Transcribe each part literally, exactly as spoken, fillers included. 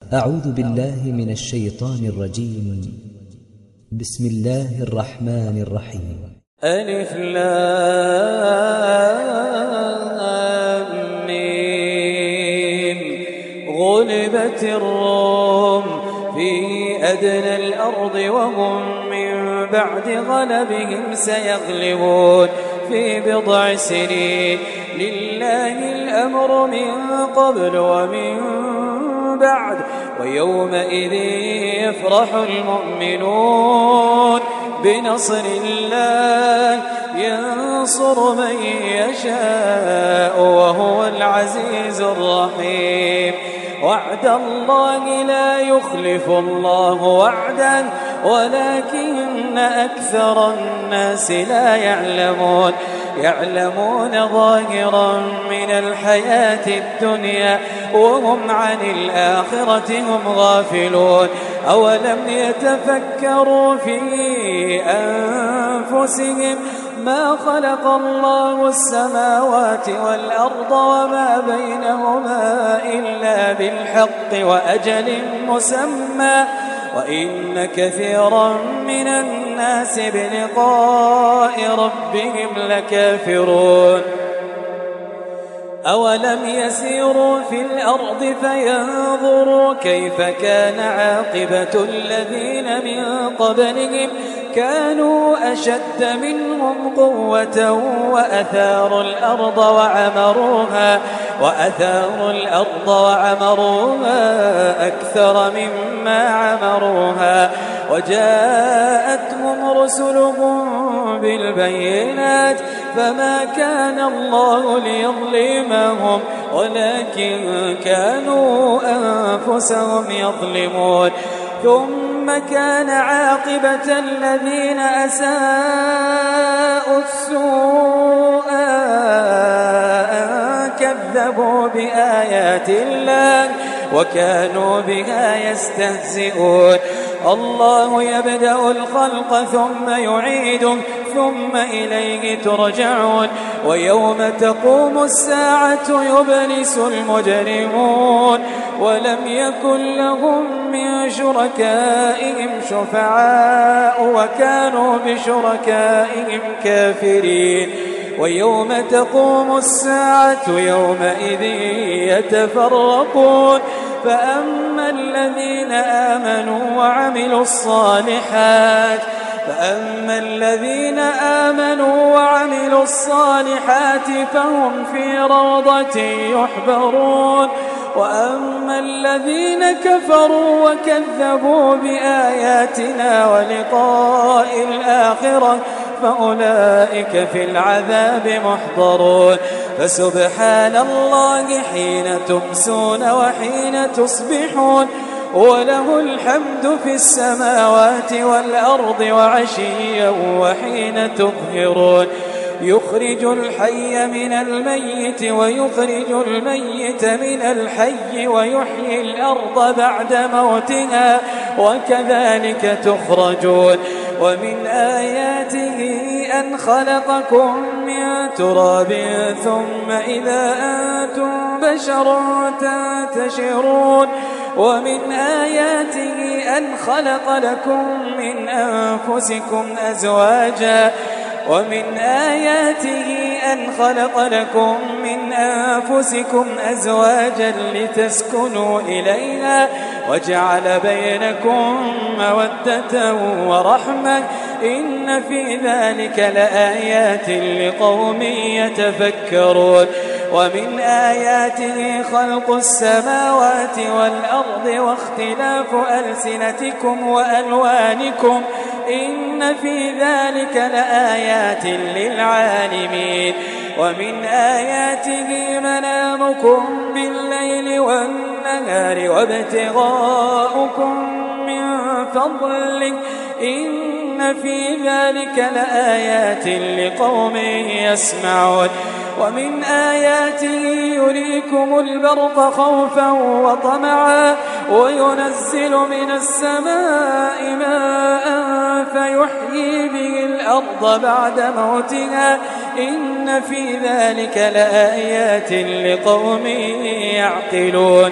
أعوذ بالله من الشيطان الرجيم. بسم الله الرحمن الرحيم. ألف لام ميم. غلبت الروم في أدنى الأرض وهم من بعد غلبهم سيغلبون في بضع سنين. لله الأمر من قبل ومن بعد ويومئذ يفرح المؤمنون بنصر الله ينصر من يشاء وهو العزيز الرحيم. وعد الله لا يخلف الله وعدا ولكن أكثر الناس لا يعلمون. يعلمون ظاهرا من الحياة الدنيا وهم عن الآخرة هم غافلون. أولم يتفكروا في أنفسهم ما خلق الله السماوات والأرض وما بينهما إلا بالحق وأجل مسمى وإن كثيرا من الناس بلقاء ربهم لكافرون. أولم يسيروا في الأرض فينظروا كيف كان عاقبة الذين من قبلهم كانوا أشد منهم قوة وأثاروا الأرض وعمروها وأثاروا الأرض وعمروها أكثر مما عمروها وجاءتهم رسلهم بالبينات فما كان الله ليظلمهم ولكن كانوا أنفسهم يظلمون. ثم كان عاقبة الذين أساءوا السوء أن كذبوا بآيات الله وكانوا بها يستهزئون. الله يبدأ الخلق ثم يعيده ثم إليه ترجعون. ويوم تقوم الساعة يبلس المجرمون ولم يكن لهم من شركائهم شفعاء وكانوا بشركائهم كافرين. ويوم تقوم الساعة يومئذ يتفرقون فأما الذين آمنوا وعملوا الصالحات فأما الذين آمنوا وعملوا الصالحات فهم في روضة يحبرون. وأما الذين كفروا وكذبوا بآياتنا ولقاء الآخرة فأولئك في العذاب محضرون. فسبحان الله حين تمسون وحين تصبحون وله الحمد في السماوات والأرض وعشيا وحين تظهرون. يخرج الحي من الميت ويخرج الميت من الحي ويحيي الأرض بعد موتها وكذلك تخرجون. ومن آياته أن خلقكم من تراب ثم إذا أنتم بشر تنتشرون. ومن آياته أن خلق لكم من أنفسكم أزواجا ومن آياته أن خلق لكم من أنفسكم أزواجا لتسكنوا إليها وجعل بينكم مودة ورحمة إن في ذلك لآيات لقوم يتفكرون. ومن آياته خلق السماوات والأرض واختلاف ألسنتكم وألوانكم إن في ذلك لآيات للعالمين. ومن آياته منامكم بالليل والنهار وابتغاؤكم من فضله إن في ذلك لآيات لقوم يسمعون. ومن آياته يريكم البرق خوفا وطمعا وينزل من السماء ماء فيحيي به الأرض بعد موتها إن في ذلك لآيات لقوم يعقلون.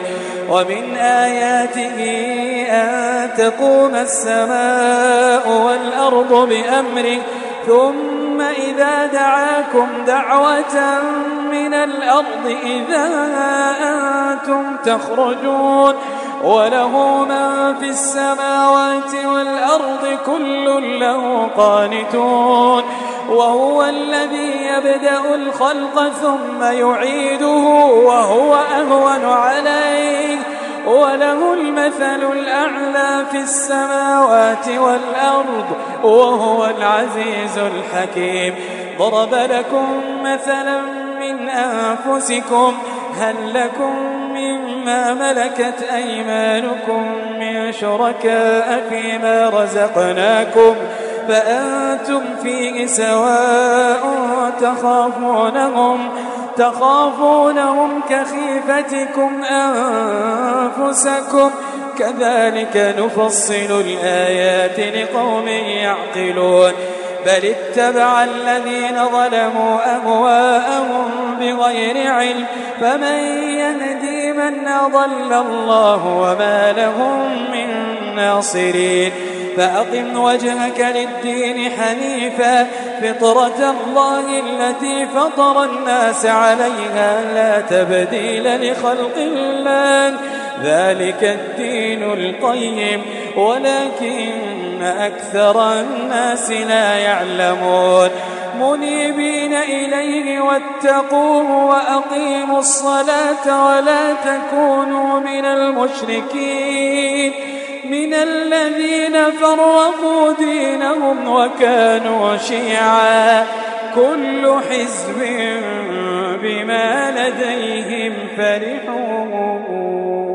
ومن آياته أن تقوم السماء والأرض بأمره ثم إذا دعاكم دعوة من الأرض إذا أنتم تخرجون وله من في السماوات والأرض كل له قانتون وهو الذي يبدأ الخلق ثم يعيده وهو أهون عليه وله المثل الأعلى في السماوات والأرض وهو العزيز الحكيم. ضرب لكم مثلا من أنفسكم هل لكم مما ملكت أيمانكم من شركاء فيما رزقناكم فأنتم فيه سواء تخافونهم تخافونهم كخيفتكم أنفسكم كذلك نفصل الآيات لقوم يعقلون. بل اتبع الذين ظلموا أهواءهم بغير علم فمن يهدي من أضل الله وما لهم من ناصرين. فأقم وجهك للدين حنيفا فطرة الله التي فطر الناس عليها لا تبديل لخلق الله ذلك الدين القيم ولكن أكثر الناس لا يعلمون. منيبين إليه واتقوه وأقيموا الصلاة ولا تكونوا من المشركين من الذين فرقوا دينهم وكانوا شيعا كل حزب بما لديهم فرحون.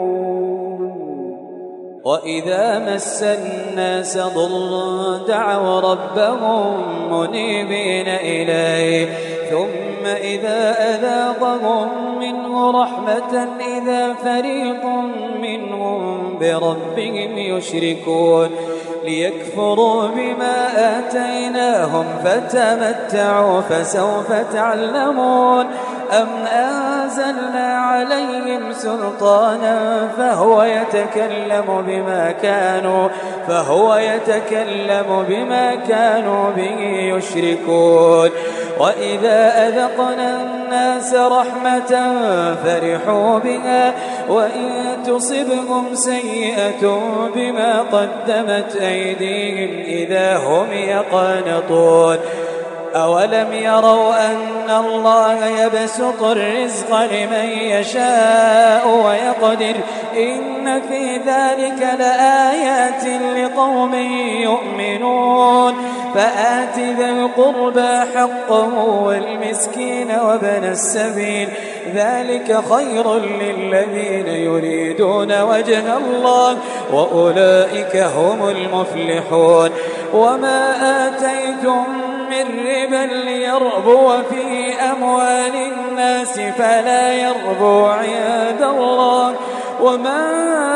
وإذا مس الناس ضر دعوا ربهم منيبين إليه ثم إذا أذاقهم منه رحمة إذا فريق منهم بربهم يشركون. ليكفروا بما آتيناهم فتمتعوا فسوف تعلمون. أم أنزلنا عليهم سلطانا فهو يتكلم بما كانوا فهو يتكلم بما كانوا به يشركون. وإذا أذقنا الناس رحمة فرحوا بها وإن تصبهم سيئة بما قدمت أيديهم إذا هم يقنطون. أولم يروا أن الله يبسط الرزق لمن يشاء ويقدر إن في ذلك لآيات لقوم يؤمنون. فآت ذا القربى حقه والمسكين وابن السبيل ذلك خير للذين يريدون وجه الله وأولئك هم المفلحون. وما آتيتم من ربا ليربو في أموال الناس فلا يربو عند الله وما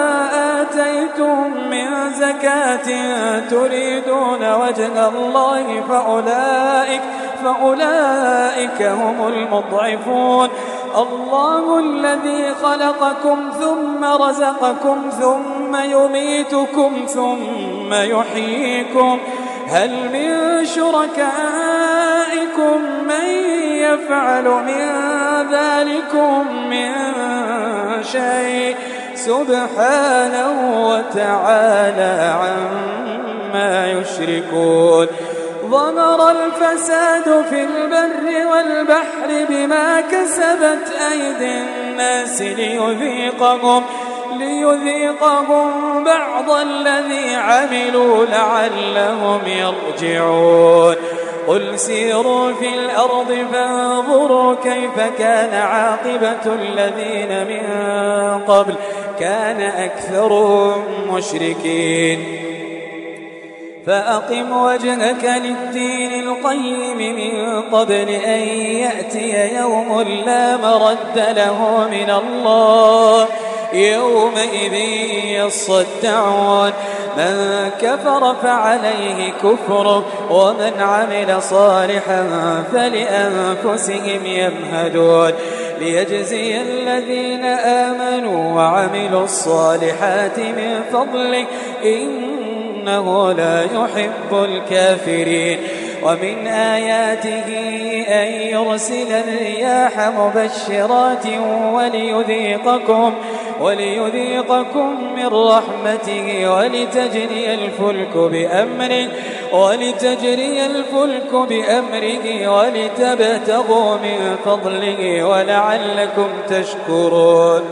آتيتم من زكاة تريدون وجه الله فأولئك, فأولئك هم المضعفون. الله الذي خلقكم ثم رزقكم ثم يميتكم ثم يحييكم هل من شركائكم من يفعل من ذلكم من شيء سبحانه وتعالى عما يشركون. ظهر الفساد في البر والبحر بما كسبت أيدي الناس ليذيقهم ليذيقهم بعض الذي عملوا لعلهم يرجعون. قل سيروا في الأرض فانظروا كيف كان عاقبة الذين من قبل كان أكثرهم مشركين. فأقم وجهك للدين القيم من قبل أن يأتي يوم لا مرد له من الله يومئذ يصدعون. من كفر فعليه كفره ومن عمل صالحا فلأنفسهم يمهدون. ليجزي الذين آمنوا وعملوا الصالحات من فضله إنه لا يحب الكافرين. ومن آياته أن يرسل الرياح مبشرات وليذيقكم, وليذيقكم من رحمته ولتجري الفلك بأمره, ولتجري الفلك بأمره ولتبتغوا من فضله ولعلكم تشكرون.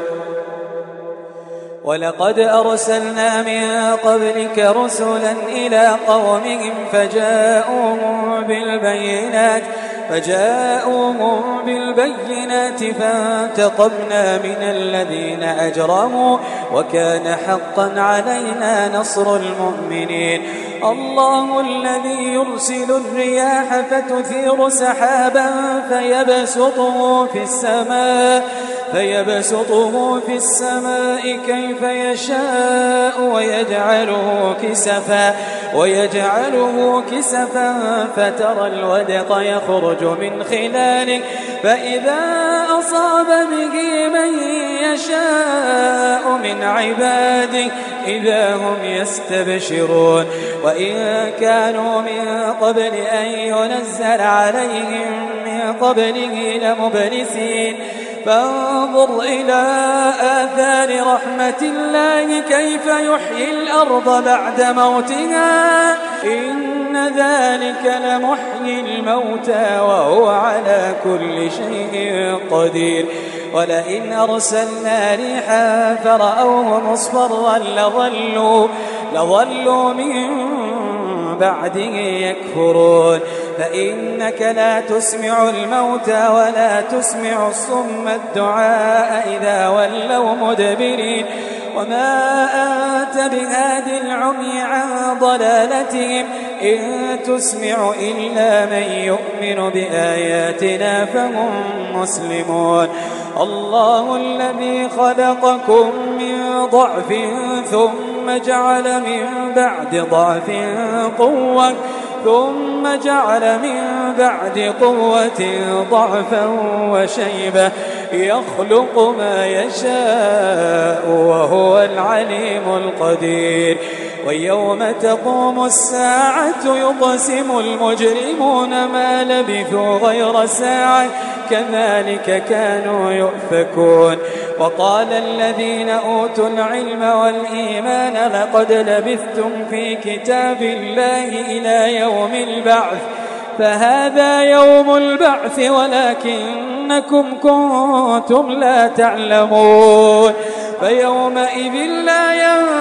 ولقد أرسلنا من قبلك رسلا إلى قومهم فجاءوهم بالبينات فجاءوهم بالبينات فانتقمنا من الذين أجرموا وكان حقا علينا نصر المؤمنين. الله الذي يرسل الرياح فتثير سحابا فيبسطه في السماء فيبسطه في السماء كيف يشاء ويجعله كسفا ويجعله كسفا فترى الودق يخرج من خلاله فإذا أصاب به من يشاء من عباده إذا هم يستبشرون. وإن كانوا من قبل أن ينزل عليهم من قبله لمبلسين فانظر إلى آثار رحمة الله كيف يحيي الأرض بعد موتها إن ذلك لمحيي الموتى وهو على كل شيء قدير. ولئن أرسلنا ريحا فرأوه مصفرا لظلوا, لظلوا من بعده يكفرون. فإنك لا تسمع الموتى ولا تسمع الصم الدعاء إذا ولوا مدبرين. وما أنت بهاد العمي عن ضلالتهم إن تسمع إلا من يؤمن بآياتنا فهم مسلمون. الله الذي خلقكم من ضعف ثم جعل من بعد ضعف قوة ثم جعل من بعد قوة ضعفا وشيبة يخلق ما يشاء وهو العليم القدير. ويوم تقوم الساعة يقسم المجرمون ما لبثوا غير ساعة كذلك كانوا يؤفكون. وقال الذين أوتوا العلم والإيمان لقد لبثتم في كتاب الله إلى يوم البعث فهذا يوم البعث ولكنكم كنتم لا تعلمون. فيومئذ لا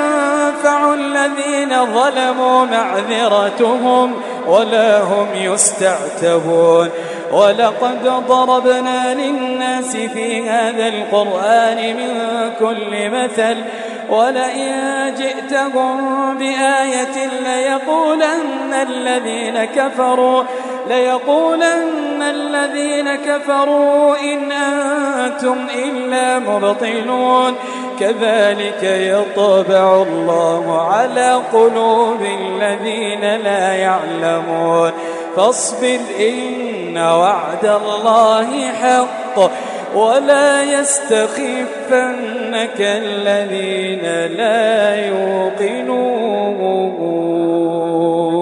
ينفع الذين ظلموا معذرتهم ولا هم يستعتبون. ولقد ضربنا للناس في هذا القرآن من كل مثل ولئن جئتهم بآية ليقولن الذين كفروا ليقولن الذين كفروا إن أنتم إلا مبطلون. كذلك يطبع الله على قلوب الذين لا يعلمون. فاصبر إن وعد الله حق ولا يستخفنك الذين لا يوقنون.